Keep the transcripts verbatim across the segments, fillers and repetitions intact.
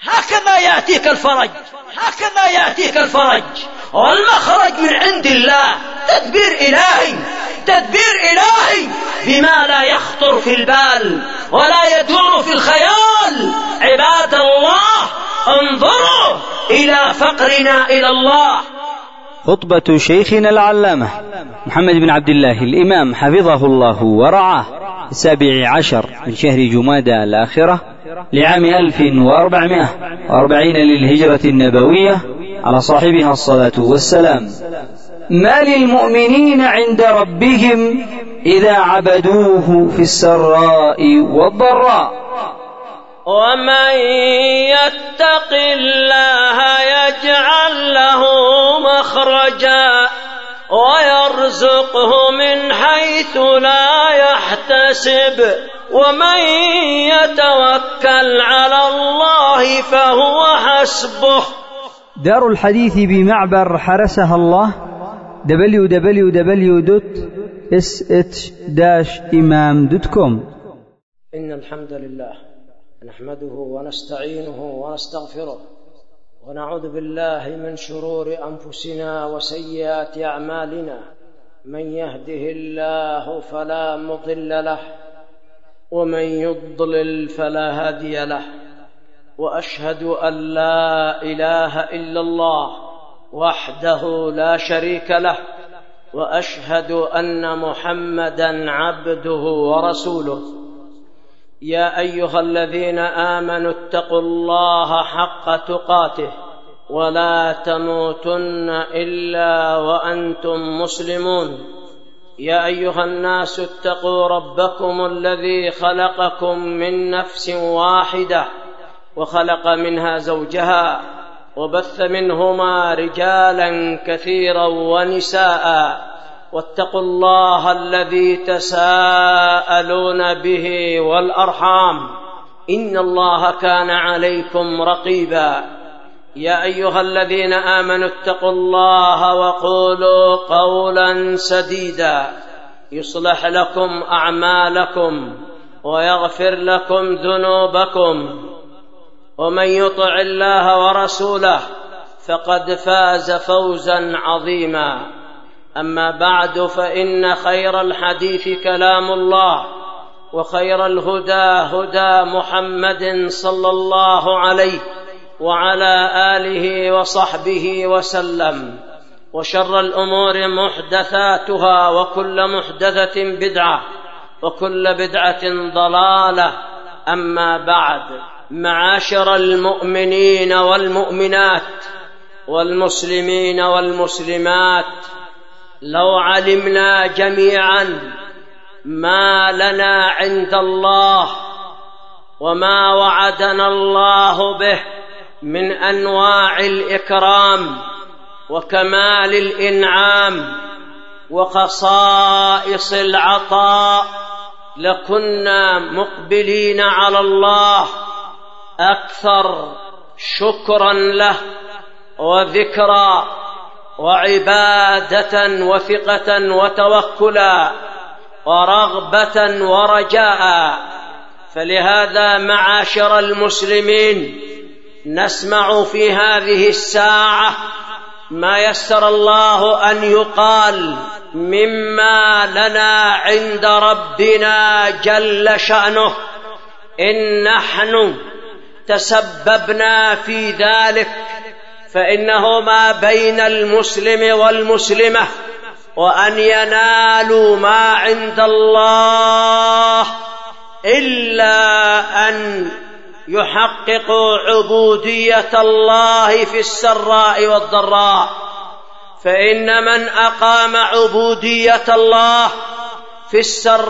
هكذا يأتيك الفرج، هكذا يأتيك الفرج والمخرج من عند الله. تدبير إلهي، تدبير إلهي بما لا يخطر في البال ولا يدور في الخيال. عباد الله، انظروا إلى فقرنا إلى الله. خطبة شيخنا العلامة محمد بن عبد الله الإمام حفظه الله ورعاه، السابع عشر من شهر جمادى الآخرة لعام ألف وأربعمائة وأربعين للهجرة النبوية، على صاحبها الصلاة والسلام. ما للمؤمنين عند ربهم إذا عبدوه في السراء والضراء. ومن يتق الله يجعل له مخرجا ويرزقه من حيث لا يحتسب ومن يتوكل على الله فهو حسبه. دار الحديث بمعبر حرسها الله دبليو دبليو دبليو دوت اس اتش داش إمام دوت كوم. إن الحمد لله نحمده ونستعينه ونستغفره ونعوذ بالله من شرور أنفسنا وسيئات أعمالنا. من يهده الله فلا مضل له ومن يضلل فلا هادي له. وأشهد أن لا إله إلا الله وحده لا شريك له، وأشهد أن محمدًا عبده ورسوله. يا أيها الذين آمنوا اتقوا الله حق تقاته ولا تموتن إلا وأنتم مسلمون. يا أيها الناس اتقوا ربكم الذي خلقكم من نفس واحدة وخلق منها زوجها وبث منهما رجالا كثيرا ونساء. واتقوا الله الذي تساءلون به والأرحام إن الله كان عليكم رقيبا. يا أيها الذين آمنوا اتقوا الله وقولوا قولا سديدا يصلح لكم أعمالكم ويغفر لكم ذنوبكم، ومن يطع الله ورسوله فقد فاز فوزا عظيما. أما بعد، فإن خير الحديث كلام الله، وخير الهدى هدى محمد صلى الله عليه وعلى آله وصحبه وسلم. وشر الأمور محدثاتها، وكل محدثة بدعة، وكل بدعة ضلالة. أما بعد، معاشر المؤمنين والمؤمنات والمسلمين والمسلمات، لو علمنا جميعا ما لنا عند الله وما وعدنا الله به من أنواع الإكرام وكمال الإنعام وخصائص العطاء، لكنا مقبلين على الله أكثر شكرا له وذكرا وعبادة وثقة وتوكلا ورغبة ورجاء. فلهذا معاشر المسلمين، نسمع في هذه الساعة ما يسر الله أن يقال مما لنا عند ربنا جل شأنه. إن نحن تسببنا في ذلك، فإنه ما بين المسلم والمسلمة وأن ينالوا ما عند الله إلا أن يحققوا عبودية الله في السراء والضراء. فإن من أقام عبودية الله في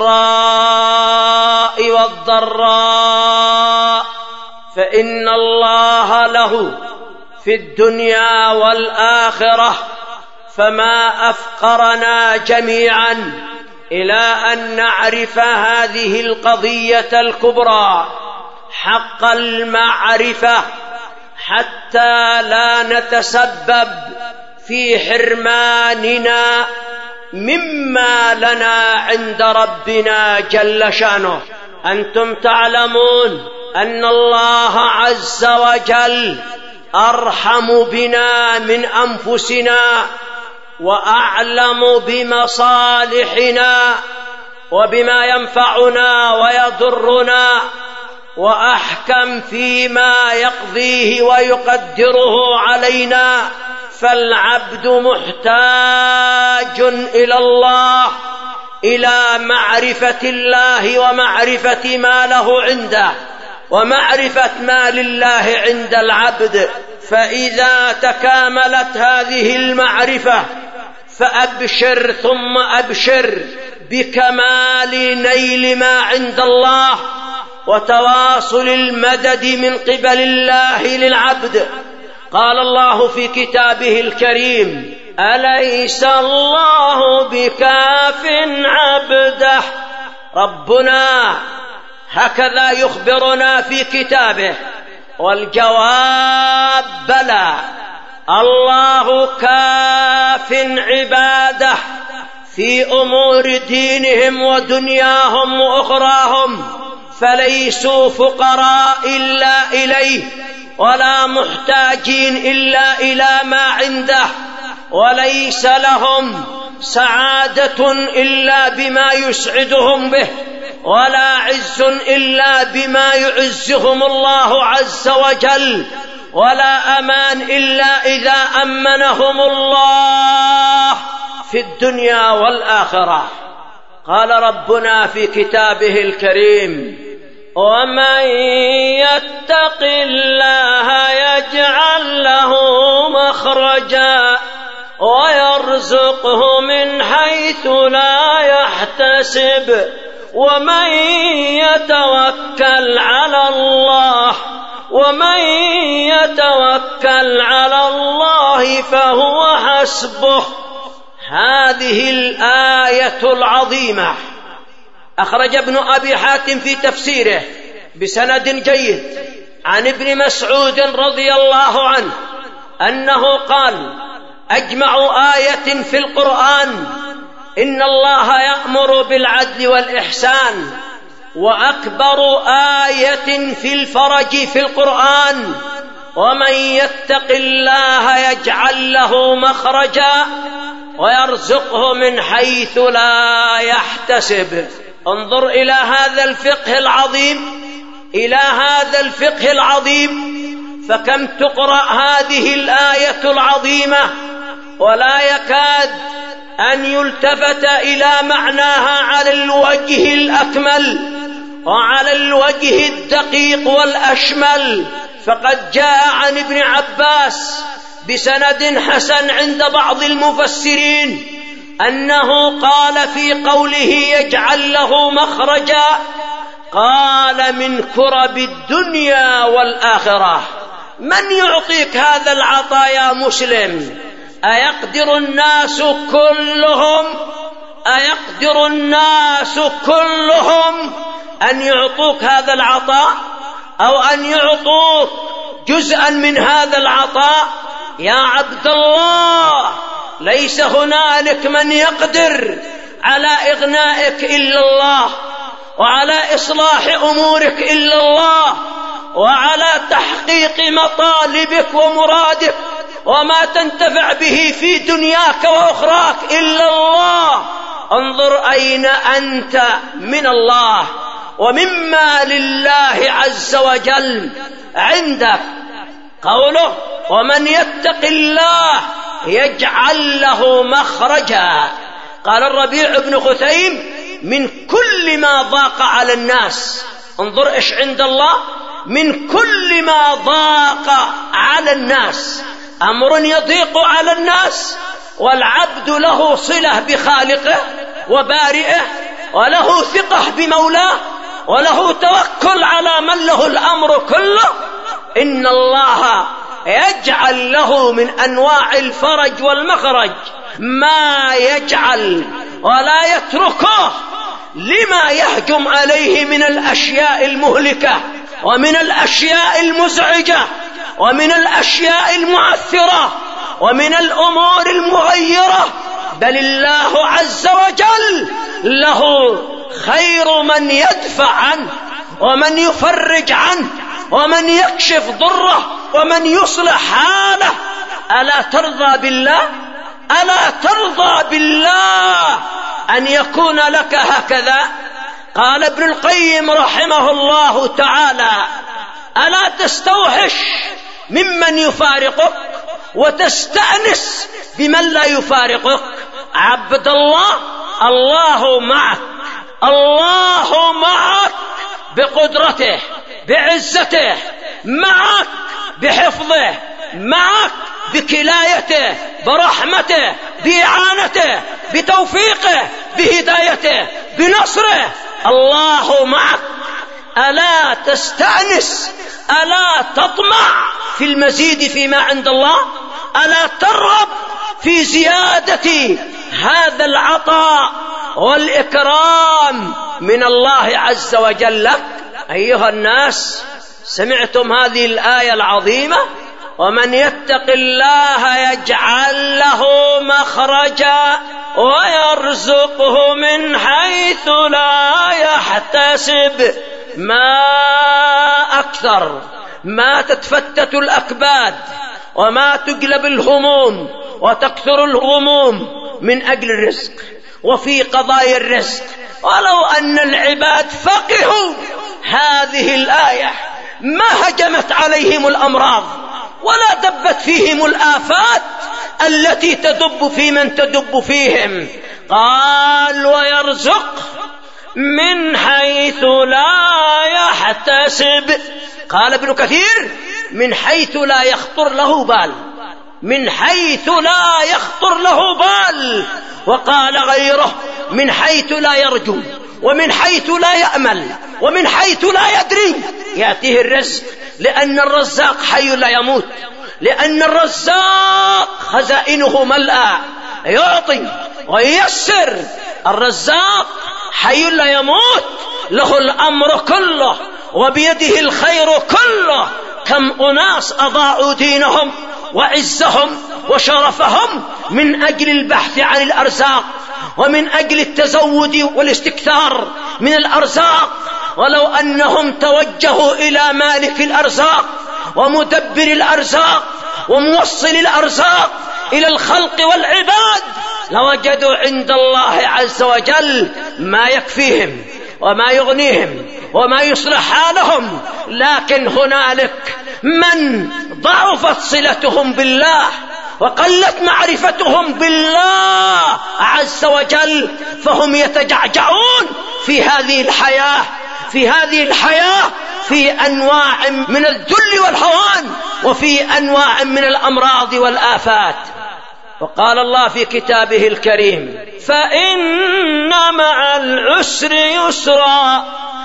السراء والضراء فإن الله له في الدنيا والآخرة. فما أفقرنا جميعا إلى أن نعرف هذه القضية الكبرى حق المعرفة، حتى لا نتسبب في حرماننا مما لنا عند ربنا جل شأنه. أنتم تعلمون أن الله عز وجل أرحم بنا من أنفسنا، وأعلم بمصالحنا وبما ينفعنا ويضرنا، وأحكم فيما يقضيه ويقدره علينا. فالعبد محتاج إلى الله، إلى معرفة الله ومعرفة ما له عنده ومعرفة ما لله عند العبد. فإذا تكاملت هذه المعرفة فأبشر ثم أبشر بكمال نيل ما عند الله وتواصل المدد من قبل الله للعبد. قال الله في كتابه الكريم: أليس الله بكاف عبده. ربنا هكذا يخبرنا في كتابه، والجواب بلى، الله كاف عباده في أمور دينهم ودنياهم وأخراهم، فليسوا فقراء إلا إليه، ولا محتاجين إلا إلى ما عنده، وليس لهم سعادة إلا بما يسعدهم به، ولا عز إلا بما يعزهم الله عز وجل، ولا أمان إلا إذا أمنهم الله في الدنيا والآخرة. قال ربنا في كتابه الكريم: ومن يتق الله يجعل له مخرجا ويرزقه من حيث لا يحتسب ومن يتوكل على الله ومن يتوكل على الله فهو حسبه. هذه الآية العظيمة أخرج ابن أبي حاتم في تفسيره بسند جيد عن ابن مسعود رضي الله عنه أنه قال: أجمع آية في القرآن إن الله يأمر بالعدل والإحسان، وأكبر آية في الفرج في القرآن: ومن يتق الله يجعل له مخرجا ويرزقه من حيث لا يحتسب. انظر إلى هذا الفقه العظيم، إلى هذا الفقه العظيم، فكم تقرأ هذه الآية العظيمة ولا يكاد أن يلتفت إلى معناها على الوجه الأكمل وعلى الوجه الدقيق والأشمل. فقد جاء عن ابن عباس بسند حسن عند بعض المفسرين أنه قال في قوله يجعل له مخرجا، قال: من كرب الدنيا والآخرة. من يعطيك هذا العطاء يا مسلم؟ أيقدر الناس كلهم أيقدر الناس كلهم أن يعطوك هذا العطاء أو أن يعطوك جزءا من هذا العطاء؟ يا عبد الله، ليس هنالك من يقدر على إغنائك إلا الله، وعلى إصلاح أمورك إلا الله، وعلى تحقيق مطالبك ومرادك وما تنتفع به في دنياك وأخراك إلا الله. انظر أين أنت من الله ومما لله عز وجل عندك. قوله: ومن يتق الله يجعل له مخرجا. قال الربيع بن خثيم: من كل ما ضاق على الناس. انظر إيش عند الله: من كل ما ضاق على الناس. أمر يضيق على الناس والعبد له صلة بخالقه وبارئه، وله ثقة بمولاه، وله توكل على من له الأمر كله، إن الله يجعل له من أنواع الفرج والمخرج ما يجعل ولا يتركه لما يهجم عليه من الأشياء المهلكة ومن الأشياء المزعجة ومن الأشياء المعثرة ومن الأمور المغيرة. بل الله عز وجل له خير من يدفع عنه، ومن يفرج عنه ومن يكشف ضره ومن يصلح حاله. ألا ترضى بالله؟ ألا ترضى بالله أن يكون لك هكذا؟ قال ابن القيم رحمه الله تعالى: ألا تستوحش ممن يفارقك وتستأنس بمن لا يفارقك؟ عبد الله، الله معك، الله معك بقدرته، بعزته، معك بحفظه، معك بكلايته، برحمته، بإعانته، بتوفيقه، بهدايته، بنصره. الله معك. ألا تستأنس؟ ألا تطمع في المزيد فيما عند الله؟ ألا ترغب في زيادة هذا العطاء والإكرام من الله عز وجل؟ أيها الناس، سمعتم هذه الآية العظيمة: ومن يتق الله يجعل له مخرجا ويرزقه من حيث لا يحتسب. ما أكثر ما تتفتت الأكباد وما تقلب الهموم وتكثر الغموم من أجل الرزق وفي قضايا الرزق. ولو أن العباد فقهوا هذه الآية ما هجمت عليهم الأمراض ولا دبت فيهم الآفات التي تدب في من تدب فيهم. قال: ويرزق من حيث لا يحتسب. قال ابن كثير: من حيث لا يخطر له بال، من حيث لا يخطر له بال. وقال غيره: من حيث لا يرجو، ومن حيث لا يأمل، ومن حيث لا يدري يأتيه الرزق. لأن الرزاق حي لا يموت، لأن الرزاق خزائنه ملأى، يعطي وييسر. الرزاق حي لا يموت، له الأمر كله وبيده الخير كله. كم أناس أضاعوا دينهم وعزهم وشرفهم من أجل البحث عن الأرزاق ومن أجل التزود والاستكثار من الأرزاق. ولو أنهم توجهوا إلى مالك الأرزاق ومدبر الأرزاق وموصل الأرزاق إلى الخلق والعباد لوجدوا عند الله عز وجل ما يكفيهم وما يغنيهم وما يصلح حالهم. لكن هنالك من ضعفت صلتهم بالله وقلت معرفتهم بالله عز وجل، فهم يتجعجعون في هذه الحياة في هذه الحياة في أنواع من الذل والهوان وفي أنواع من الأمراض والآفات. وقال الله في كتابه الكريم: فإن مع العسر يسرا،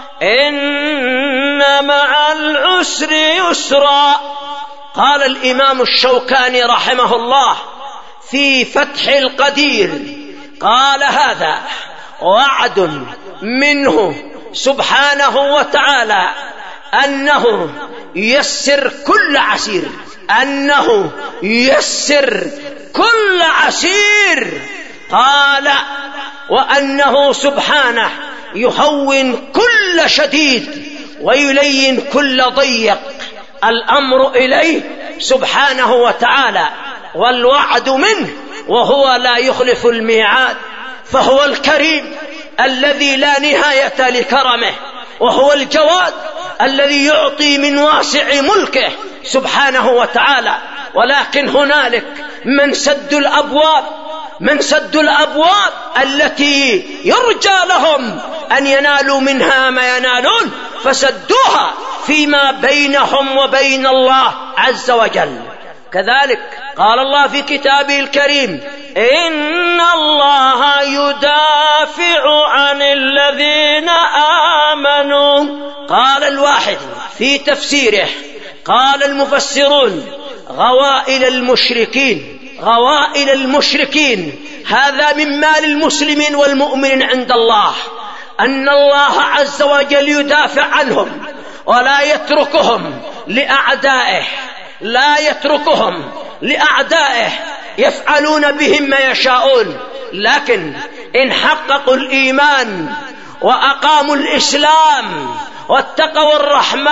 إن مع العسر يسرا. قال الإمام الشوكاني رحمه الله في فتح القدير، قال: هذا وعد منه سبحانه وتعالى أنه يسر كل عسير، أنه يسر كل عسير. قال: وأنه سبحانه يهون كل شديد ويلين كل ضيق. الأمر إليه سبحانه وتعالى والوعد منه، وهو لا يخلف الميعاد، فهو الكريم الذي لا نهاية لكرمه، وهو الجواد الذي يعطي من واسع ملكه سبحانه وتعالى. ولكن هنالك من سد الأبواب من سد الأبواب التي يرجى لهم أن ينالوا منها ما ينالون، فسدوها فيما بينهم وبين الله عز وجل. كذلك قال الله في كتابه الكريم: إن الله يدافع عن الذين آمنوا. قال الواحد في تفسيره، قال المفسرون: غوائل المشركين غوائل المشركين هذا من مال المسلمين والمؤمنين عند الله، أن الله عز وجل يدافع عنهم ولا يتركهم لأعدائه لا يتركهم لأعدائه يفعلون بهم ما يشاءون. لكن إن حققوا الإيمان وأقاموا الإسلام واتقوا الرحمن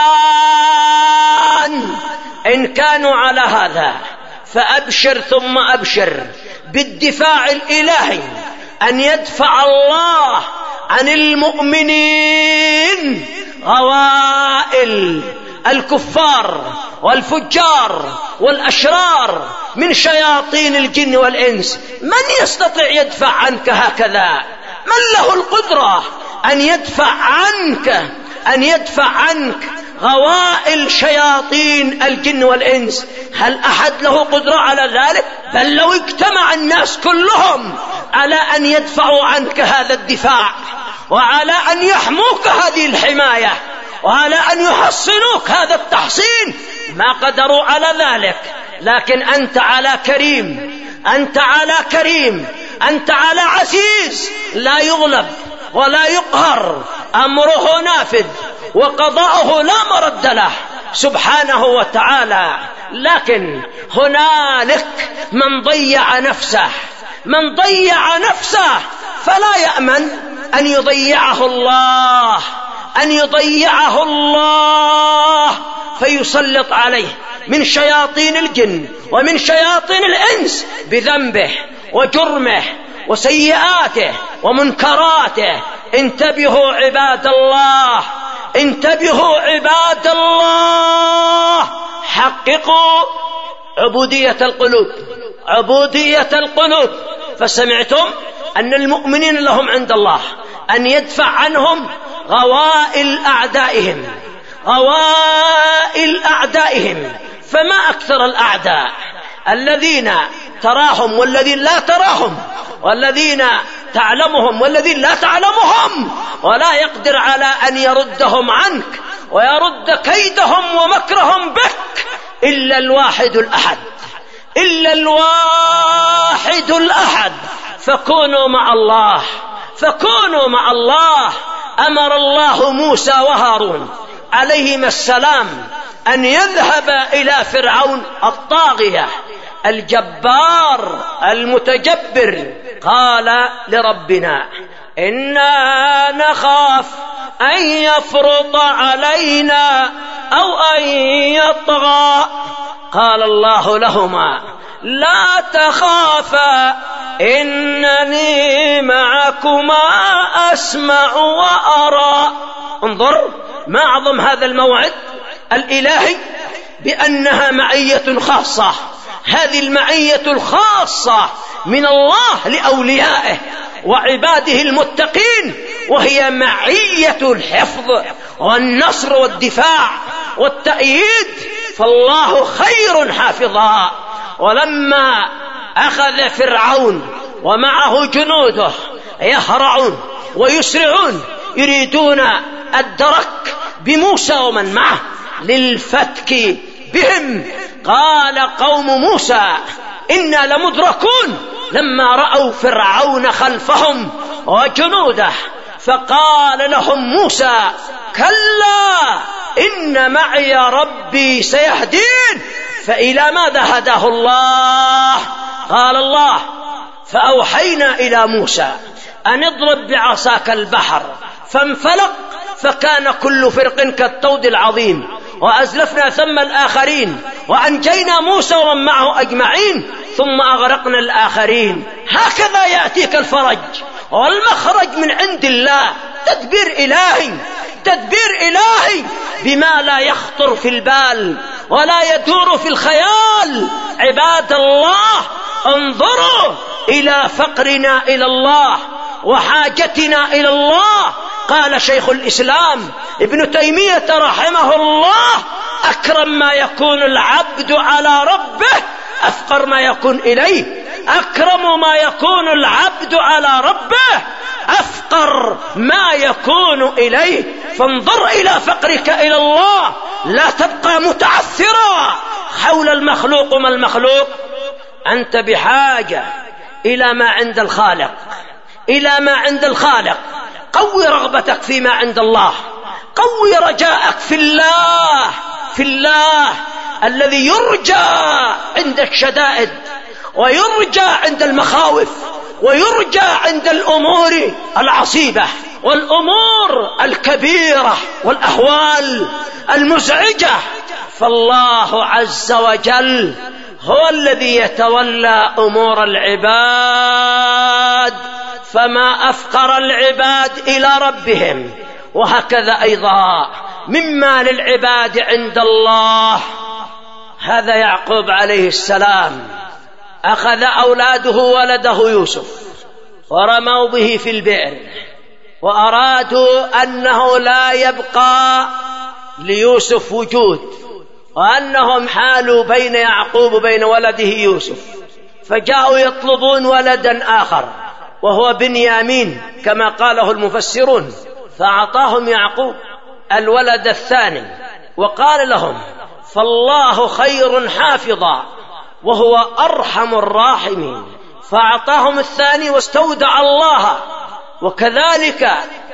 إن كانوا على هذا، فأبشر ثم أبشر بالدفاع الإلهي، أن يدفع الله عن المؤمنين غوائل الكفار والفجار والأشرار من شياطين الجن والإنس. من يستطيع يدفع عنك هكذا؟ من له القدرة أن يدفع عنك أن يدفع عنك غوائل شياطين الجن والإنس؟ هل أحد له قدرة على ذلك؟ بل لو اجتمع الناس كلهم على أن يدفعوا عنك هذا الدفاع، وعلى أن يحموك هذه الحماية، وعلى أن يحصنوك هذا التحصين، ما قدروا على ذلك. لكن أنت على كريم، أنت على كريم، أنت على عزيز لا يغلب ولا يقهر، أمره نافذ وقضاؤه لا مرد له سبحانه وتعالى. لكن هنالك من ضيع نفسه، من ضيع نفسه فلا يأمن أن يضيعه الله، أن يضيعه الله فيسلط عليه من شياطين الجن ومن شياطين الإنس بذنبه وجرمه وسيئاته ومنكراته. انتبهوا عباد الله، انتبهوا عباد الله، حققوا عبودية القلوب، عبودية القلوب. فسمعتم أن المؤمنين لهم عند الله أن يدفع عنهم غوائل أعدائهم، غوائل أعدائهم. فما أكثر الأعداء الذين تراهم والذين لا تراهم، والذين تعلمهم والذين لا تعلمهم، ولا يقدر على أن يردهم عنك ويرد كيدهم ومكرهم بك إلا الواحد الأحد، إلا الواحد الأحد. فكونوا مع الله، فكونوا مع الله. أمر الله موسى وهارون عليهما السلام أن يذهب إلى فرعون الطاغية الجبار المتجبر. قال لربنا إنا نخاف أن يفرط علينا أو أن يطغى. قال الله لهما لا تخافا إنني معكما أسمع وأرى. انظر ما أعظم هذا الموعد الإلهي بأنها معية خاصة، هذه المعية الخاصة من الله لأوليائه وعباده المتقين، وهي معية الحفظ والنصر والدفاع والتأييد، فالله خير حافظا. ولما أخذ فرعون ومعه جنوده يهرعون ويسرعون يريدون الدرك بموسى ومن معه للفتك بهم، قال قوم موسى إنا لمدركون لما رأوا فرعون خلفهم وجنوده. فقال لهم موسى كلا إن معي ربي سيهدين. فإلى ماذا هداه الله؟ قال الله فأوحينا إلى موسى أن اضرب بعصاك البحر فانفلق فكان كل فرق كالطود العظيم وأزلفنا ثم الآخرين وأنجينا موسى ومن معه أجمعين ثم أغرقنا الآخرين. هكذا يأتيك الفرج والمخرج من عند الله، تدبير إلهي، تدبير إلهي بما لا يخطر في البال ولا يدور في الخيال. عباد الله انظروا إلى فقرنا إلى الله وحاجتنا إلى الله. قال شيخ الإسلام ابن تيمية رحمه الله أكرم ما يكون العبد على ربه أفقر ما يكون إليه، أكرم ما يكون العبد على ربه أفقر ما يكون إليه. فانظر إلى فقرك إلى الله، لا تبقى متعثرا حول المخلوق. ما المخلوق؟ أنت بحاجة إلى ما عند الخالق، إلى ما عند الخالق. قوي رغبتك فيما عند الله، قوي رجاءك في الله، في الله الذي يرجى عند الشدائد ويرجى عند المخاوف ويرجى عند الأمور العصيبة. والأمور الكبيرة والأهوال المزعجة، فالله عز وجل هو الذي يتولى أمور العباد، فما أفقر العباد إلى ربهم. وهكذا أيضا مما للعباد عند الله. هذا يعقوب عليه السلام أخذ أولاده ولده يوسف ورموا به في البئر، وأرادوا أنه لا يبقى ليوسف وجود، وأنهم حالوا بين يعقوب وبين ولده يوسف، فجاءوا يطلبون ولدا آخر وهو بنيامين كما قاله المفسرون، فأعطاهم يعقوب الولد الثاني وقال لهم: فالله خير حافظا وهو أرحم الراحمين. فأعطاهم الثاني واستودع الله، وكذلك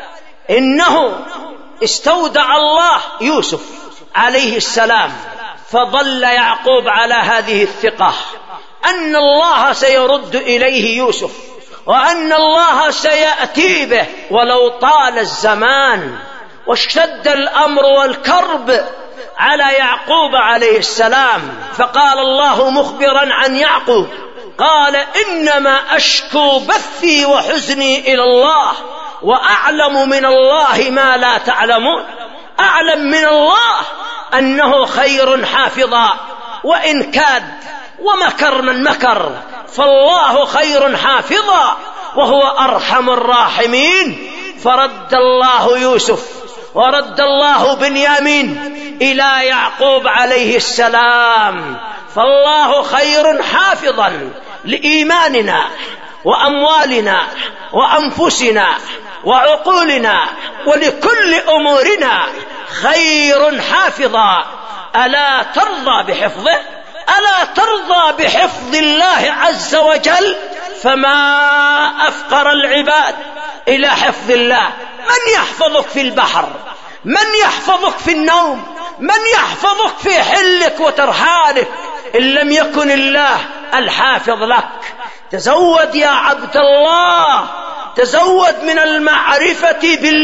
إنه استودع الله يوسف عليه السلام، فظل يعقوب على هذه الثقة أن الله سيرد إليه يوسف، وأن الله سيأتي به ولو طال الزمان واشتد الأمر والكرب على يعقوب عليه السلام. فقال الله مخبرا عن يعقوب، قال: إنما أشكو بثي وحزني إلى الله، وأعلم من الله ما لا تعلمون. أعلم من الله أنه خير حافظا، وإن كاد ومكر من مكر، فالله خير حافظا وهو أرحم الراحمين. فرد الله يوسف ورد الله بنيامين إلى يعقوب عليه السلام. فالله خير حافظا لإيماننا وأموالنا وأنفسنا وعقولنا ولكل أمورنا، خير حافظا. ألا ترضى بحفظه؟ ألا ترضى بحفظ الله عز وجل؟ فما أفقر العباد إلى حفظ الله. من يحفظك في البحر؟ من يحفظك في النوم؟ من يحفظك في حلك وترحالك إن لم يكن الله الحافظ لك؟ تزود يا عبد الله، تزود من المعرفة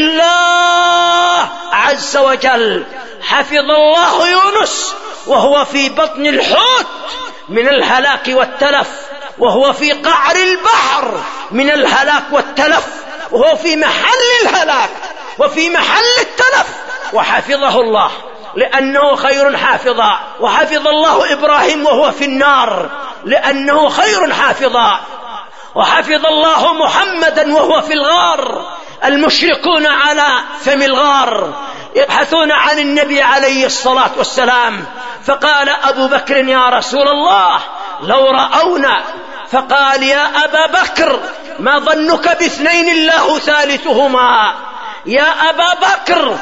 بالله عز وجل. حفظ الله يونس وهو في بطن الحوت من الهلاك والتلف، وهو في قعر البحر من الهلاك والتلف، وهو في محل الهلاك وفي محل التلف، وحفظه الله لأنه خير حافظا. وحفظ الله إبراهيم وهو في النار لأنه خير حافظا. وحفظ الله محمدا وهو في الغار، المشركون على فم الغار يبحثون عن النبي عليه الصلاة والسلام، فقال أبو بكر: يا رسول الله لو رأونا. فقال: يا أبا بكر ما ظنك باثنين الله ثالثهما؟ يا أبا بكر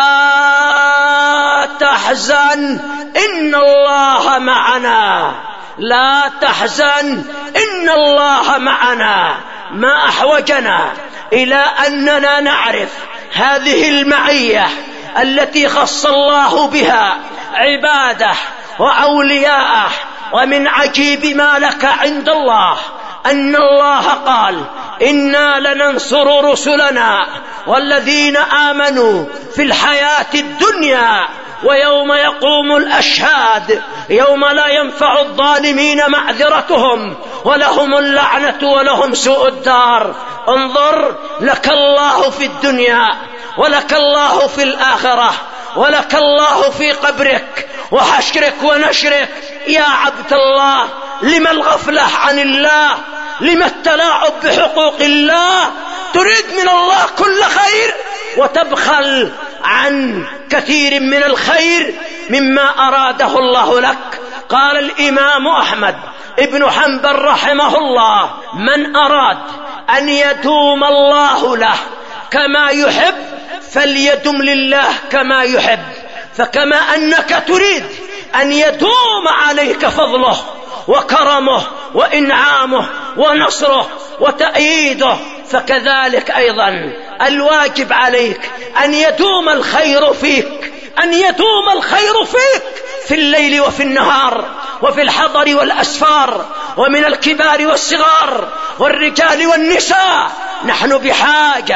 لا تحزن إن الله معنا، لا تحزن إن الله معنا. ما أحوجنا إلى أننا نعرف هذه المعية التي خص الله بها عباده وأولياءه. ومن عجيب ما لك عند الله أن الله قال: إنا لننصر رسلنا والذين آمنوا في الحياة الدنيا ويوم يقوم الأشهاد، يوم لا ينفع الظالمين معذرتهم ولهم اللعنة ولهم سوء الدار. انظر، لك الله في الدنيا ولك الله في الآخرة ولك الله في قبرك وحشرك ونشرك. يا عبد الله، لما الغفلة عن الله؟ لما التلاعب بحقوق الله؟ تريد من الله كل خير وتبخل عن كثير من الخير مما أراده الله لك. قال الإمام أحمد ابن حنبل رحمه الله: من أراد أن يدوم الله له كما يحب فليدم لله كما يحب. فكما أنك تريد أن يدوم عليك فضله وكرمه وإنعامه ونصره وتأييده، فكذلك أيضا الواجب عليك أن يدوم الخير فيك، أن يدوم الخير فيك في الليل وفي النهار وفي الحضر والأسفار ومن الكبار والصغار والرجال والنساء. نحن بحاجة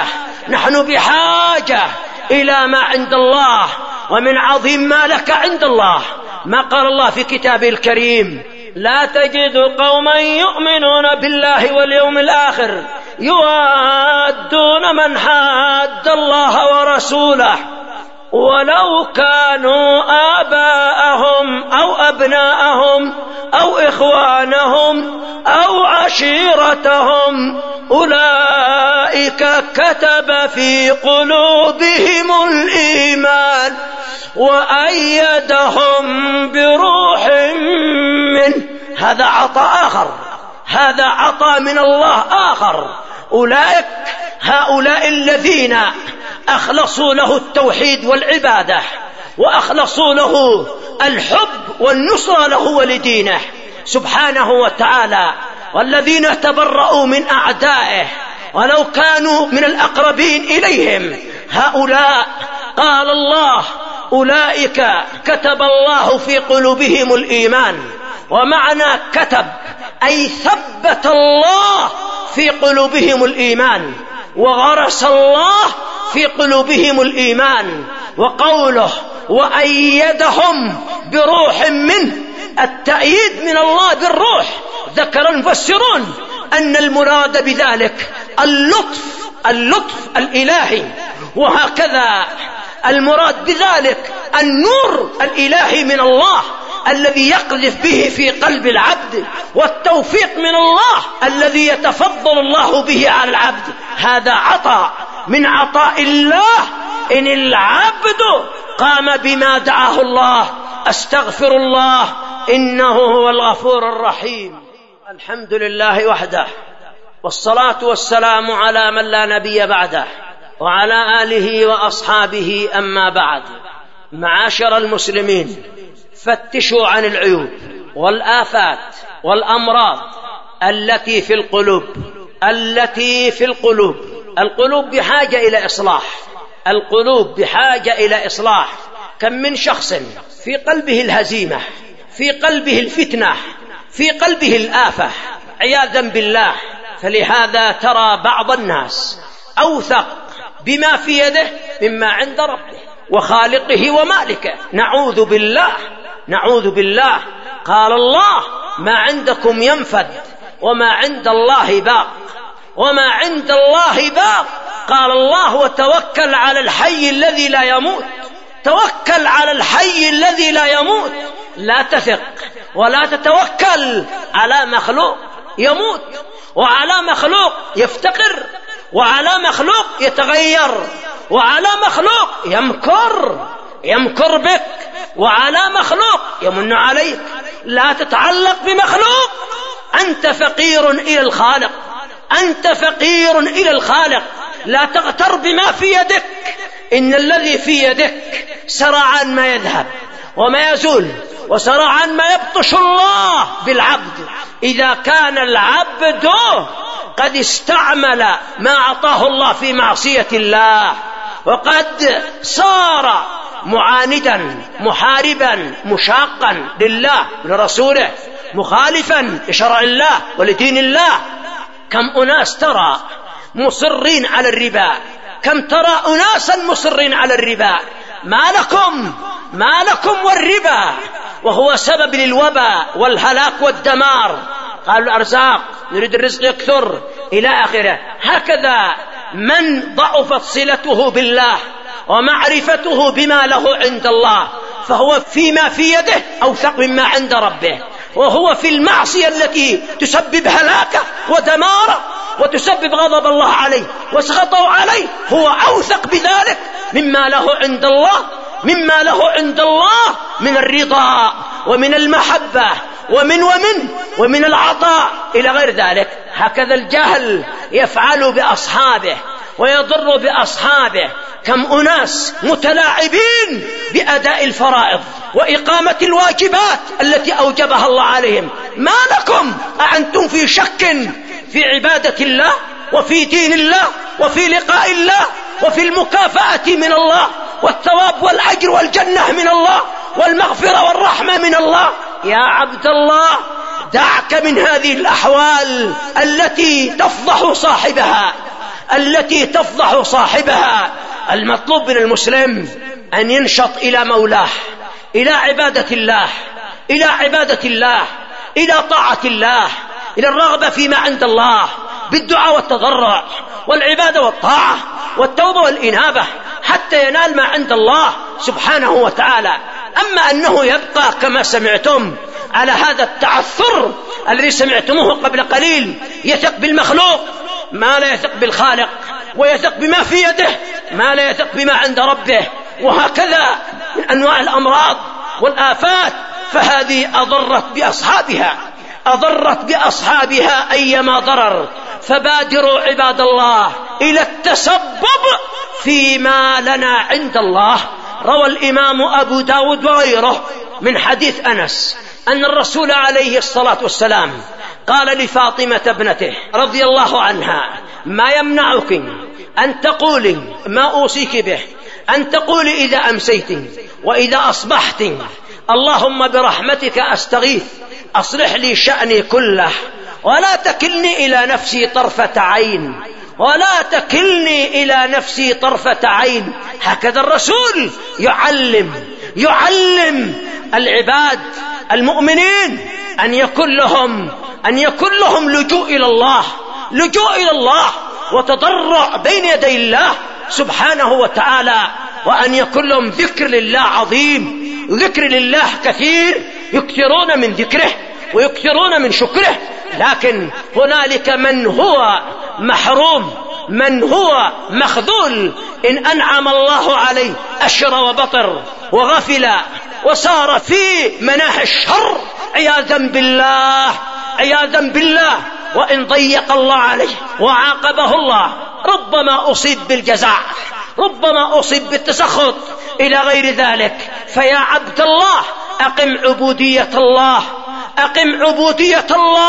نحن بحاجة إلى ما عند الله، ومن عظيم ما لك عند الله ما قال الله في كتابه الكريم: لا تجد قوما يؤمنون بالله واليوم الآخر يوادون من حاد الله ورسوله ولو كانوا آباءهم أو أبناءهم أو إخوانهم أو عشيرتهم أولئك كتب في قلوبهم الإيمان وأيدهم بروح منه. هذا عطاء آخر، هذا عطاء من الله آخر. أولئك هؤلاء الذين أخلصوا له التوحيد والعبادة وأخلصوا له الحب والنصرة له ولدينه سبحانه وتعالى، والذين تبرؤوا من أعدائه ولو كانوا من الأقربين إليهم، هؤلاء قال الله: أولئك كتب الله في قلوبهم الإيمان. ومعنى كتب أي ثبت الله في قلوبهم الإيمان، وغرس الله في قلوبهم الإيمان. وقوله وأيدهم بروح منه، التأييد من الله بالروح. ذكر المفسرون أن المراد بذلك اللطف اللطف الإلهي، وهكذا المراد بذلك النور الإلهي من الله الذي يقذف به في قلب العبد، والتوفيق من الله الذي يتفضل الله به على العبد. هذا عطاء من عطاء الله إن العبد قام بما دعاه الله. أستغفر الله إنه هو الغفور الرحيم. الحمد لله وحده، والصلاة والسلام على من لا نبي بعده، وعلى آله وأصحابه. أما بعد، معاشر المسلمين، فتشوا عن العيوب والآفات والأمراض التي في القلوب التي في القلوب القلوب بحاجة إلى إصلاح، القلوب بحاجة إلى إصلاح. كم من شخص في قلبه الهزيمة، في قلبه الفتنة، في قلبه الآفة عياذا بالله. فلهذا ترى بعض الناس أوثق بما في يده مما عند ربه وخالقه ومالكه. نعوذ بالله نعوذ بالله. قال الله: ما عندكم ينفد وما عند الله باق، وما عند الله باق. قال الله: وتوكل على الحي الذي لا يموت. توكل على الحي الذي لا يموت، لا تثق ولا تتوكل على مخلوق يموت، وعلى مخلوق يفتقر، وعلى مخلوق يتغير، وعلى مخلوق يمكر يمكر بك، وعلى مخلوق يمن عليك. لا تتعلق بمخلوق، أنت فقير إلى الخالق، أنت فقير إلى الخالق. لا تغتر بما في يدك، إن الذي في يدك سرعان ما يذهب وما يزول، وسرعان ما يبطش الله بالعبد إذا كان العبد قد استعمل ما أعطاه الله في معصية الله، وقد صار معاندا محاربا مشاقا لله ولرسوله، مخالفا لشرع الله ولدين الله. كم أناس ترى مصرين على الربا، كم ترى أناسا مصرين على الربا. ما لكم ما لكم والربا، وهو سبب للوباء والهلاك والدمار. قالوا الأرزاق، نريد الرزق يكثر إلى آخره. هكذا من ضعفت صلته بالله ومعرفته بما له عند الله، فهو فيما في يده أوثق مما عند ربه، وهو في المعصية التي تسبب هلاكه ودماره وتسبب غضب الله عليه وسخطه عليه، هو أوثق بذلك مما له عند الله، مما له عند الله من الرضا ومن المحبة ومن ومن ومن العطاء إلى غير ذلك. هكذا الجهل يفعل بأصحابه ويضر بأصحابه. كم أناس متلاعبين بأداء الفرائض وإقامة الواجبات التي أوجبها الله عليهم. ما لكم أأنتم في شك في عبادة الله وفي دين الله وفي لقاء الله وفي المكافأة من الله والثواب والأجر والجنة من الله والمغفرة والرحمة من الله؟ يا عبد الله، دعك من هذه الأحوال التي تفضح صاحبها، التي تفضح صاحبها. المطلوب من المسلم أن ينشط إلى مولاه، إلى عبادة الله، إلى عبادة الله، إلى طاعة الله، إلى الرغبة فيما عند الله بالدعاء والتضرع والعبادة والطاعة والتوبة والإنابة حتى ينال ما عند الله سبحانه وتعالى. أما أنه يبقى كما سمعتم على هذا التعثر الذي سمعتموه قبل قليل، يثق بالمخلوق ما لا يثق بالخالق، ويثق بما في يده ما لا يثق بما عند ربه، وهكذا من أنواع الأمراض والآفات، فهذه أضرت بأصحابها أضرت بأصحابها أيما ضرر. فبادروا عباد الله إلى التسبب فيما لنا عند الله. روى الإمام أبو داود وغيره من حديث أنس أن الرسول عليه الصلاة والسلام قال لفاطمة ابنته رضي الله عنها: ما يمنعك أن تقولي ما أوصيك به، أن تقولي إذا أمسيت وإذا أصبحت: اللهم برحمتك أستغيث أصلح لي شأني كله ولا تكلني إلى نفسي طرفة عين، ولا تكلني إلى نفسي طرفة عين. هكذا الرسول يعلم يعلم العباد المؤمنين أن يكون لهم أن يكون لهم لجوء إلى الله، لجوء إلى الله وتضرع بين يدي الله سبحانه وتعالى، وأن يكون لهم ذكر لله عظيم، ذكر لله كثير، يكثرون من ذكره ويكثرون من شكره. لكن هنالك من هو محروم، من هو مخذول، إن أنعم الله عليه أشر وبطر وغفل وصار في مناحي الشر عياذا بالله عياذا بالله. وإن ضيق الله عليه وعاقبه الله ربما أصيب بالجزع، ربما أصيب بالتسخط إلى غير ذلك. فيا عبد الله أقم عبودية الله، أقم عبودية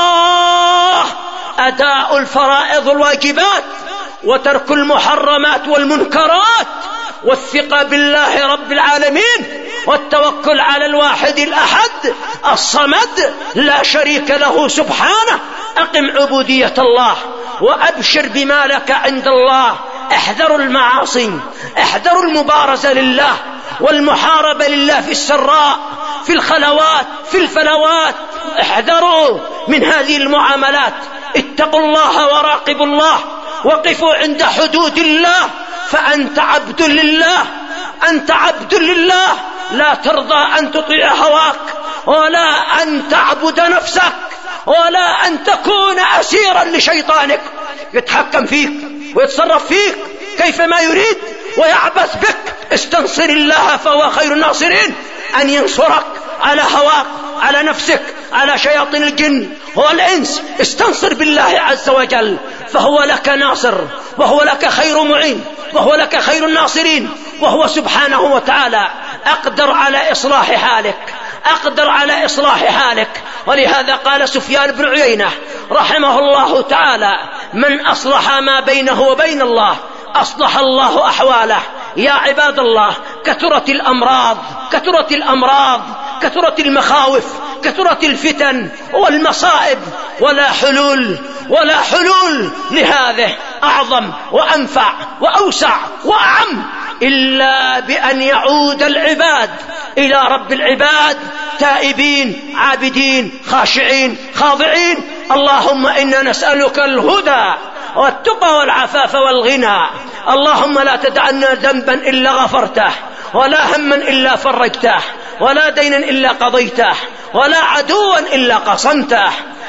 الله، أداء الفرائض والواجبات وترك المحرمات والمنكرات، والثقة بالله رب العالمين، والتوكل على الواحد الأحد الصمد لا شريك له سبحانه. أقم عبودية الله وأبشر بما لك عند الله. احذروا المعاصي، احذروا المبارزة لله والمحاربة لله في السراء، في الخلوات، في الفلوات. احذروا من هذه المعاملات. اتقوا الله وراقبوا الله، وقفوا عند حدود الله، فأنت عبد لله، أنت عبد لله. لا ترضى أن تطيع هواك، ولا أن تعبد نفسك، ولا أن تكون أسيرا لشيطانك يتحكم فيك ويتصرف فيك كيفما يريد ويعبث بك. استنصر الله فهو خير الناصرين، أن ينصرك على هواك، على نفسك، على شياطين الجن والإنس. استنصر بالله عز وجل فهو لك ناصر، وهو لك خير معين، وهو لك خير الناصرين، وهو سبحانه وتعالى أقدر على إصلاح حالك، أقدر على إصلاح حالك. ولهذا قال سفيان بن عيينة رحمه الله تعالى: من أصلح ما بينه وبين الله أصلح الله أحواله. يا عباد الله، كثرت الأمراض، كثرت الأمراض، كثرت المخاوف، كثرت الفتن والمصائب، ولا حلول ولا حلول لهذه أعظم وأنفع وأوسع وأعم إلا بأن يعود العباد إلى رب العباد تائبين عابدين خاشعين خاضعين. اللهم إنا نسألك الهدى والتقى والعفاف والغنى. اللهم لا تدعنا ذنبا إلا غفرته، ولا هما إلا فرجته، ولا دينا إلا قضيته، ولا عدوا إلا قصمته.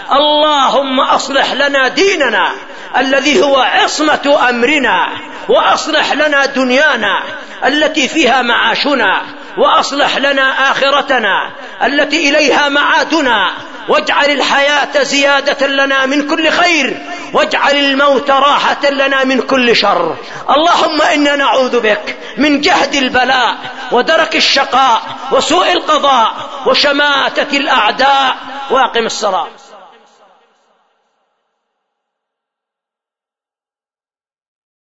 اللهم أصلح لنا ديننا الذي هو عصمة أمرنا، وأصلح لنا دنيانا التي فيها معاشنا، وأصلح لنا آخرتنا التي إليها معادنا، واجعل الحياة زيادة لنا من كل خير، واجعل الموت راحة لنا من كل شر. اللهم إنا نعوذ بك من جهد البلاء ودرك الشقاء وسوء القضاء وشماتة الأعداء. واقم الصلاة.